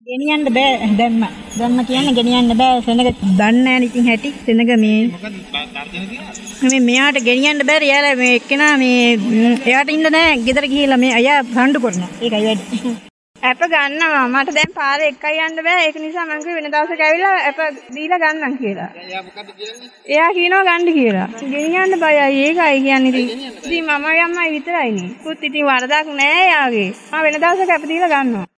ගෙනියන්න බෑ දැම්ම. දැම්ම කියන්නේ ගෙනියන්න බෑ සෙනග දන්නේ නැහැ ඉතින් හැටි සෙනග මේ මෙයාට ගෙනියන්න බෑ යාලා මේ එක්කෙනා මේ එයාට ඉන්න නෑ ගෙදර ගිහිල්ලා මේ අයියා රණ්ඩු කරනවා. ඒකයි වැඩි. ඇප ගන්නවා මට දැන් පාරේ එකයි යන්න බෑ ඒක නිසා මම කිව්වේ වෙන දවසක ඇවිල්ලා ඇප දීලා ගන්නම් කියලා. එයා මොකද කියන්නේ? එයා කියනවා ගන්න කියලා. ගෙනියන්න බයයි ඒකයි කියන්නේ ඉතින් මමයි අම්මයි විතරයිනේ. පුත් ඉතින් වරදක් නෑ යාගේ. මම වෙන දවසක ඇප දීලා ගන්නවා.